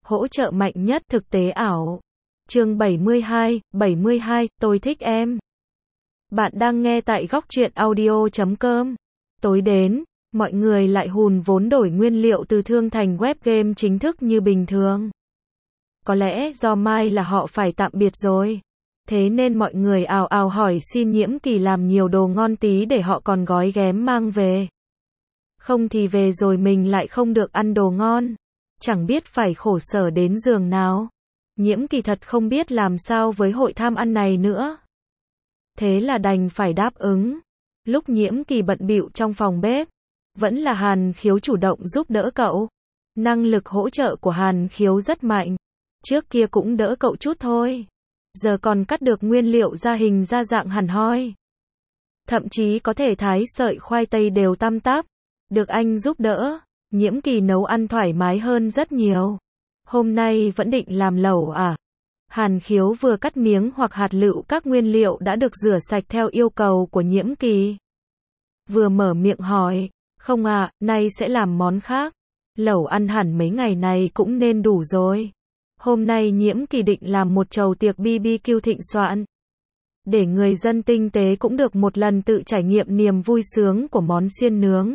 Hỗ trợ mạnh nhất thực tế ảo. Chương 72, tôi thích em. Bạn đang nghe tại góc truyện audio.com. Tối đến, mọi người lại hùn vốn đổi nguyên liệu từ thương thành web game chính thức như bình thường. Có lẽ do mai là họ phải tạm biệt rồi. Thế nên mọi người ào ào hỏi xin Nhiễm Kỳ làm nhiều đồ ngon tí để họ còn gói ghém mang về. Không thì về rồi mình lại không được ăn đồ ngon. Chẳng biết phải khổ sở đến giường nào. Nhiễm Kỳ thật không biết làm sao với hội tham ăn này nữa. Thế là đành phải đáp ứng. Lúc Nhiễm Kỳ bận bịu trong phòng bếp, vẫn là Hàn Khiếu chủ động giúp đỡ cậu. Năng lực hỗ trợ của Hàn Khiếu rất mạnh. Trước kia cũng đỡ cậu chút thôi. Giờ còn cắt được nguyên liệu ra hình ra dạng hẳn hoi. Thậm chí có thể thái sợi khoai tây đều tăm tắp. Được anh giúp đỡ, Nhiễm Kỳ nấu ăn thoải mái hơn rất nhiều. Hôm nay vẫn định làm lẩu à? Hàn Khiếu vừa cắt miếng hoặc hạt lựu các nguyên liệu đã được rửa sạch theo yêu cầu của Nhiễm Kỳ. Vừa mở miệng hỏi, không à, nay sẽ làm món khác. Lẩu ăn hẳn mấy ngày này cũng nên đủ rồi. Hôm nay Nhiễm Kỳ định làm một chầu tiệc BBQ thịnh soạn. Để người dân tinh tế cũng được một lần tự trải nghiệm niềm vui sướng của món xiên nướng.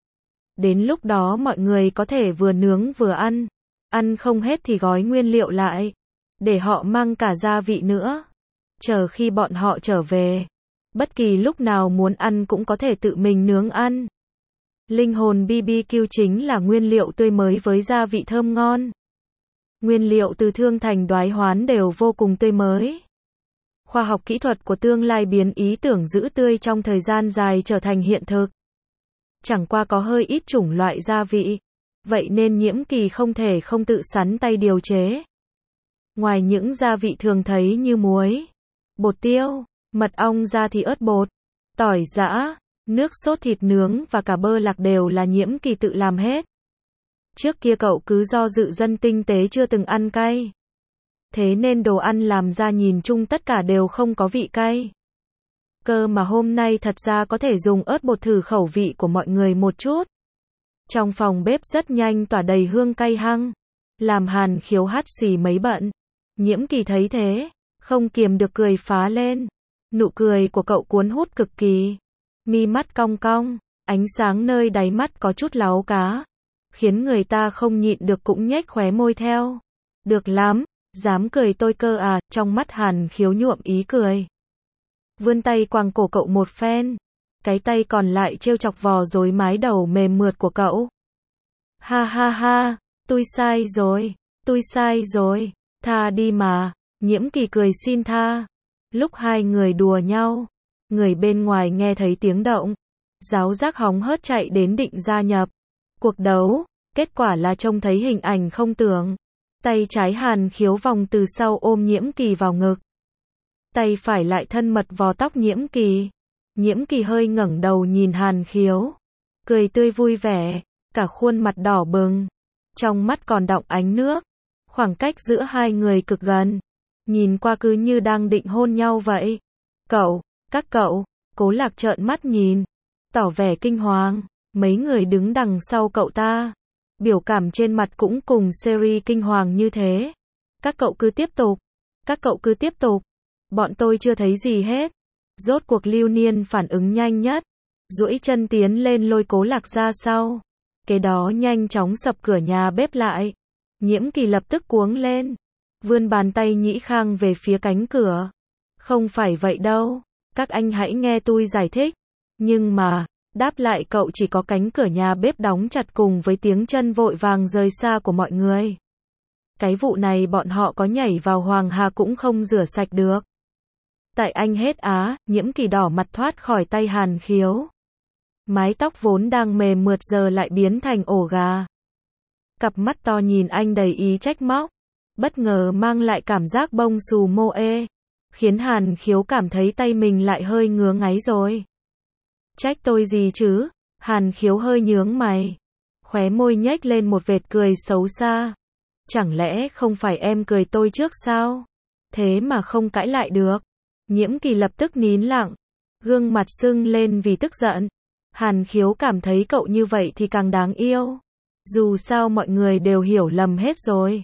Đến lúc đó mọi người có thể vừa nướng vừa ăn. Ăn không hết thì gói nguyên liệu lại. Để họ mang cả gia vị nữa. Chờ khi bọn họ trở về. Bất kỳ lúc nào muốn ăn cũng có thể tự mình nướng ăn. Linh hồn BBQ chính là nguyên liệu tươi mới với gia vị thơm ngon. Nguyên liệu từ thương thành Đoái Hoán đều vô cùng tươi mới. Khoa học kỹ thuật của tương lai biến ý tưởng giữ tươi trong thời gian dài trở thành hiện thực. Chẳng qua có hơi ít chủng loại gia vị. Vậy nên Nhiễm Kỳ không thể không tự sắn tay điều chế. Ngoài những gia vị thường thấy như muối, bột tiêu, mật ong ra thì ớt bột, tỏi giã, nước sốt thịt nướng và cả bơ lạc đều là Nhiễm Kỳ tự làm hết. Trước kia cậu cứ do dự dân tinh tế chưa từng ăn cay. Thế nên đồ ăn làm ra nhìn chung tất cả đều không có vị cay. Cơ mà hôm nay thật ra có thể dùng ớt bột thử khẩu vị của mọi người một chút. Trong phòng bếp rất nhanh tỏa đầy hương cay hăng. Làm Hàn Khiếu hắt xì mấy bận. Nhiễm Kỳ thấy thế, không kiềm được cười phá lên. Nụ cười của cậu cuốn hút cực kỳ. Mi mắt cong cong, ánh sáng nơi đáy mắt có chút láu cá. Khiến người ta không nhịn được cũng nhếch khóe môi theo. Được lắm, dám cười tôi cơ à, trong mắt Hàn Khiếu nhuộm ý cười. Vươn tay quàng cổ cậu một phen. Cái tay còn lại trêu chọc vò rối mái đầu mềm mượt của cậu. Ha ha ha, tôi sai rồi, tha đi mà. Nhiễm Kỳ cười xin tha. Lúc hai người đùa nhau, người bên ngoài nghe thấy tiếng động. Giáo giác hóng hớt chạy đến định gia nhập cuộc đấu. Kết quả là trông thấy hình ảnh không tưởng. Tay trái Hàn Khiếu vòng từ sau ôm Nhiễm Kỳ vào ngực. Tay phải lại thân mật vò tóc Nhiễm Kỳ. Nhiễm Kỳ hơi ngẩng đầu nhìn Hàn Khiếu. Cười tươi vui vẻ, cả khuôn mặt đỏ bừng. Trong mắt còn đọng ánh nước. Khoảng cách giữa hai người cực gần. Nhìn qua cứ như đang định hôn nhau vậy. Các cậu, Cố Lạc trợn mắt nhìn. Tỏ vẻ kinh hoàng. Mấy người đứng đằng sau cậu ta. Biểu cảm trên mặt cũng cùng series kinh hoàng như thế. Các cậu cứ tiếp tục. Bọn tôi chưa thấy gì hết. Rốt cuộc Lưu Niên phản ứng nhanh nhất. Duỗi chân tiến lên lôi Cố Lạc ra sau. Kế đó nhanh chóng sập cửa nhà bếp lại. Nhiễm Kỳ lập tức cuống lên. Vươn bàn tay nhĩ khang về phía cánh cửa. Không phải vậy đâu. Các anh hãy nghe tôi giải thích. Nhưng mà, đáp lại cậu chỉ có cánh cửa nhà bếp đóng chặt cùng với tiếng chân vội vàng rời xa của mọi người. Cái vụ này bọn họ có nhảy vào Hoàng Hà cũng không rửa sạch được. Tại anh hết á, Nhiễm Kỳ đỏ mặt thoát khỏi tay Hàn Khiếu. Mái tóc vốn đang mềm mượt giờ lại biến thành ổ gà. Cặp mắt to nhìn anh đầy ý trách móc. Bất ngờ mang lại cảm giác bông xù mô ê. Khiến Hàn Khiếu cảm thấy tay mình lại hơi ngứa ngáy rồi. Trách tôi gì chứ? Hàn Khiếu hơi nhướng mày. Khóe môi nhếch lên một vệt cười xấu xa. Chẳng lẽ không phải em cười tôi trước sao? Thế mà không cãi lại được. Nhiễm Kỳ lập tức nín lặng. Gương mặt sưng lên vì tức giận. Hàn Khiếu cảm thấy cậu như vậy thì càng đáng yêu. Dù sao mọi người đều hiểu lầm hết rồi.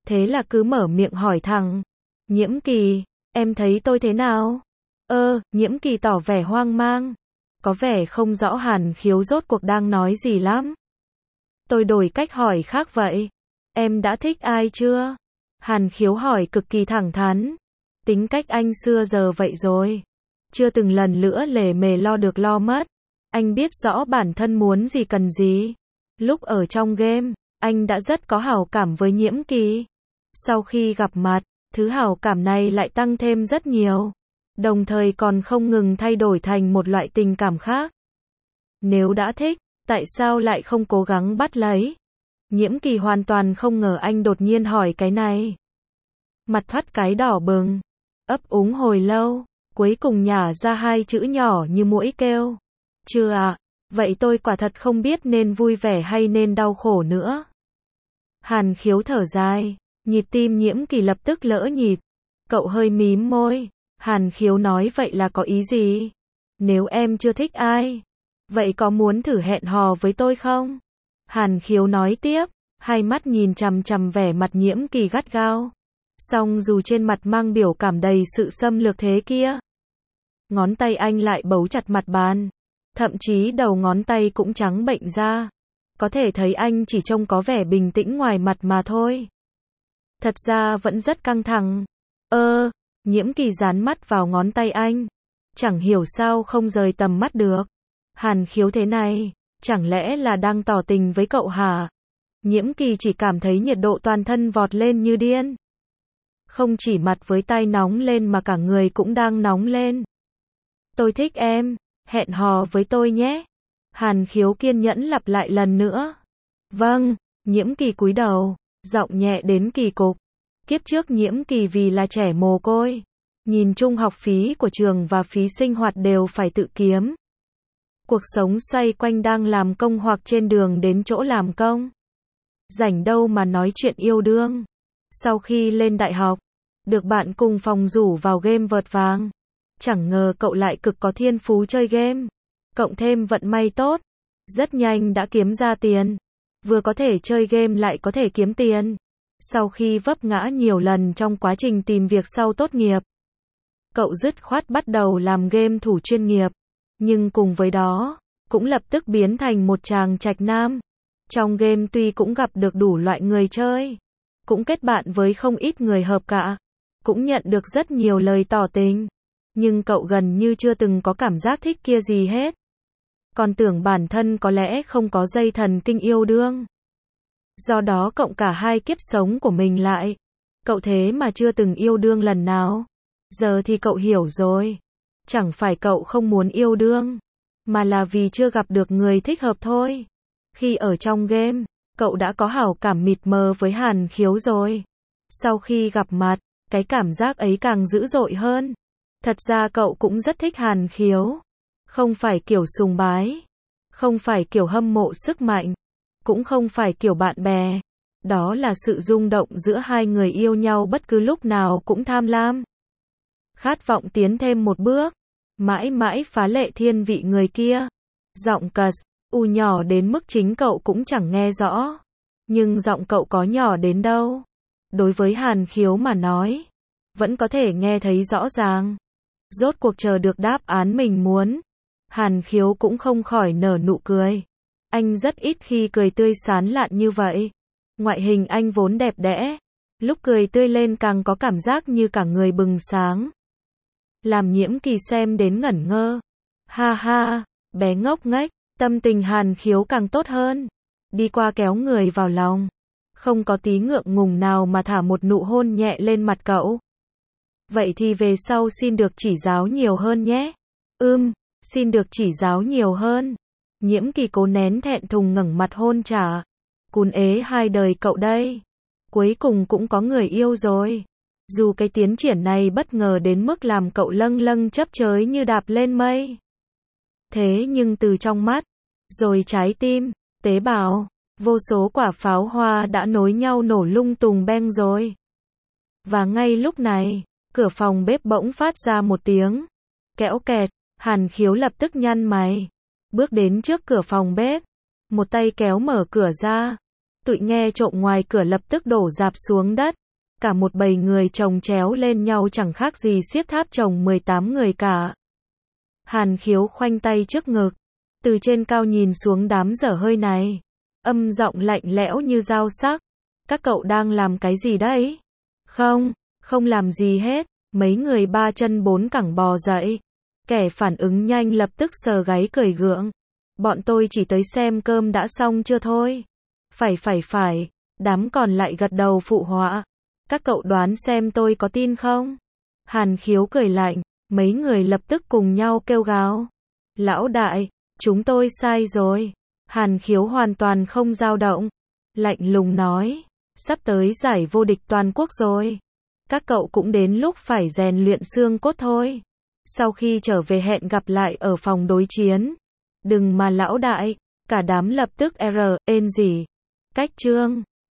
thế là cứ mở miệng hỏi thẳng. Nhiễm Kỳ, em thấy tôi thế nào? Nhiễm Kỳ tỏ vẻ hoang mang, có vẻ không rõ Hàn Khiếu rốt cuộc đang nói gì lắm. Tôi đổi cách hỏi khác vậy. Em đã thích ai chưa? Hàn Khiếu hỏi cực kỳ thẳng thắn. Tính cách anh xưa giờ vậy rồi. Chưa từng lần nữa lề mề lo được lo mất. Anh biết rõ bản thân muốn gì cần gì. Lúc ở trong game, anh đã rất có hảo cảm với Nhiễm Kỳ. Sau khi gặp mặt, thứ hảo cảm này lại tăng thêm rất nhiều. Đồng thời còn không ngừng thay đổi thành một loại tình cảm khác. Nếu đã thích, tại sao lại không cố gắng bắt lấy? Nhiễm Kỳ hoàn toàn không ngờ anh đột nhiên hỏi cái này. Mặt thoát cái đỏ bừng, ấp úng hồi lâu, cuối cùng nhả ra hai chữ nhỏ như muỗi kêu. Chưa ạ, vậy tôi quả thật không biết nên vui vẻ hay nên đau khổ nữa. Hàn Khiếu thở dài, nhịp tim Nhiễm Kỳ lập tức lỡ nhịp. Cậu hơi mím môi. Hàn Khiếu nói vậy là có ý gì? Nếu em chưa thích ai, vậy có muốn thử hẹn hò với tôi không? Hàn Khiếu nói tiếp, hai mắt nhìn chằm chằm vẻ mặt Nhiễm Kỳ gắt gao. Song dù trên mặt mang biểu cảm đầy sự xâm lược thế kia, ngón tay anh lại bấu chặt mặt bàn, thậm chí đầu ngón tay cũng trắng bệnh ra. Có thể thấy anh chỉ trông có vẻ bình tĩnh ngoài mặt mà thôi. Thật ra vẫn rất căng thẳng. Nhiễm Kỳ dán mắt vào ngón tay anh. Chẳng hiểu sao không rời tầm mắt được. Hàn Khiếu thế này, chẳng lẽ là đang tỏ tình với cậu hả? Nhiễm Kỳ chỉ cảm thấy nhiệt độ toàn thân vọt lên như điên. Không chỉ mặt với tai nóng lên mà cả người cũng đang nóng lên. Tôi thích em, hẹn hò với tôi nhé. Hàn Khiếu kiên nhẫn lặp lại lần nữa. Vâng, Nhiễm Kỳ cúi đầu, giọng nhẹ đến kỳ cục. Kiếp trước Nhiễm Kỳ vì là trẻ mồ côi, nhìn chung học phí của trường và phí sinh hoạt đều phải tự kiếm. Cuộc sống xoay quanh đang làm công hoặc trên đường đến chỗ làm công. Rảnh đâu mà nói chuyện yêu đương. Sau khi lên đại học, được bạn cùng phòng rủ vào game vợt vàng. Chẳng ngờ cậu lại cực có thiên phú chơi game. Cộng thêm vận may tốt, rất nhanh đã kiếm ra tiền. Vừa có thể chơi game lại có thể kiếm tiền. Sau khi vấp ngã nhiều lần trong quá trình tìm việc sau tốt nghiệp, cậu dứt khoát bắt đầu làm game thủ chuyên nghiệp. Nhưng cùng với đó, cũng lập tức biến thành một chàng trạch nam. Trong game tuy cũng gặp được đủ loại người chơi, cũng kết bạn với không ít người hợp cả, cũng nhận được rất nhiều lời tỏ tình. Nhưng cậu gần như chưa từng có cảm giác thích kia gì hết. Còn tưởng bản thân có lẽ không có dây thần kinh yêu đương. Do đó cộng cả hai kiếp sống của mình lại, cậu thế mà chưa từng yêu đương lần nào. Giờ thì cậu hiểu rồi. Chẳng phải cậu không muốn yêu đương, mà là vì chưa gặp được người thích hợp thôi. Khi ở trong game, cậu đã có hảo cảm mịt mờ với Hàn Khiếu rồi. Sau khi gặp mặt, cái cảm giác ấy càng dữ dội hơn. Thật ra cậu cũng rất thích Hàn Khiếu. Không phải kiểu sùng bái, không phải kiểu hâm mộ sức mạnh, cũng không phải kiểu bạn bè. Đó là sự rung động giữa hai người yêu nhau bất cứ lúc nào cũng tham lam. Khát vọng tiến thêm một bước, mãi mãi phá lệ thiên vị người kia. Giọng cật, nhỏ đến mức chính cậu cũng chẳng nghe rõ. Nhưng giọng cậu có nhỏ đến đâu. Đối với Hàn Khiếu mà nói, vẫn có thể nghe thấy rõ ràng. Rốt cuộc chờ được đáp án mình muốn. Hàn Khiếu cũng không khỏi nở nụ cười. Anh rất ít khi cười tươi sán lạn như vậy. Ngoại hình anh vốn đẹp đẽ, lúc cười tươi lên càng có cảm giác như cả người bừng sáng. Làm Nhiễm Kỳ xem đến ngẩn ngơ. Ha ha, bé ngốc nghếch, tâm tình Hàn Khiếu càng tốt hơn. Đi qua kéo người vào lòng. Không có tí ngượng ngùng nào mà thả một nụ hôn nhẹ lên mặt cậu. Vậy thì về sau xin được chỉ giáo nhiều hơn nhé. Xin được chỉ giáo nhiều hơn. Nhiễm Kỳ cố nén thẹn thùng ngẩng mặt hôn trả. Cún ế hai đời cậu đây. Cuối cùng cũng có người yêu rồi. Dù cái tiến triển này bất ngờ đến mức làm cậu lâng lâng chấp chới như đạp lên mây. Thế nhưng từ trong mắt, rồi trái tim, tế bào, vô số quả pháo hoa đã nối nhau nổ lung tung beng rồi. Và ngay lúc này, cửa phòng bếp bỗng phát ra một tiếng kẽo kẹt. Hàn Khiếu lập tức nhăn mày, bước đến trước cửa phòng bếp, một tay kéo mở cửa ra. Tụi nghe trộm ngoài cửa lập tức đổ rạp xuống đất. Cả một bầy người chồng chéo lên nhau chẳng khác gì xiếc tháp chồng 18 người cả. Hàn Khiếu khoanh tay trước ngực, từ trên cao nhìn xuống đám dở hơi này. Âm giọng lạnh lẽo như dao sắc. Các cậu đang làm cái gì đấy? Không làm gì hết. Mấy người ba chân bốn cẳng bò dậy. Kẻ phản ứng nhanh lập tức sờ gáy cười gượng. Bọn tôi chỉ tới xem cơm đã xong chưa thôi. Phải. Đám còn lại gật đầu phụ họa. Các cậu đoán xem tôi có tin không? Hàn Khiếu cười lạnh. Mấy người lập tức cùng nhau kêu gào. Lão đại, chúng tôi sai rồi. Hàn Khiếu hoàn toàn không dao động. Lạnh lùng nói. Sắp tới giải vô địch toàn quốc rồi. Các cậu cũng đến lúc phải rèn luyện xương cốt thôi. Sau khi trở về hẹn gặp lại ở phòng đối chiến. Đừng mà lão đại. Cả đám lập tức R, ên gì. Cách chương.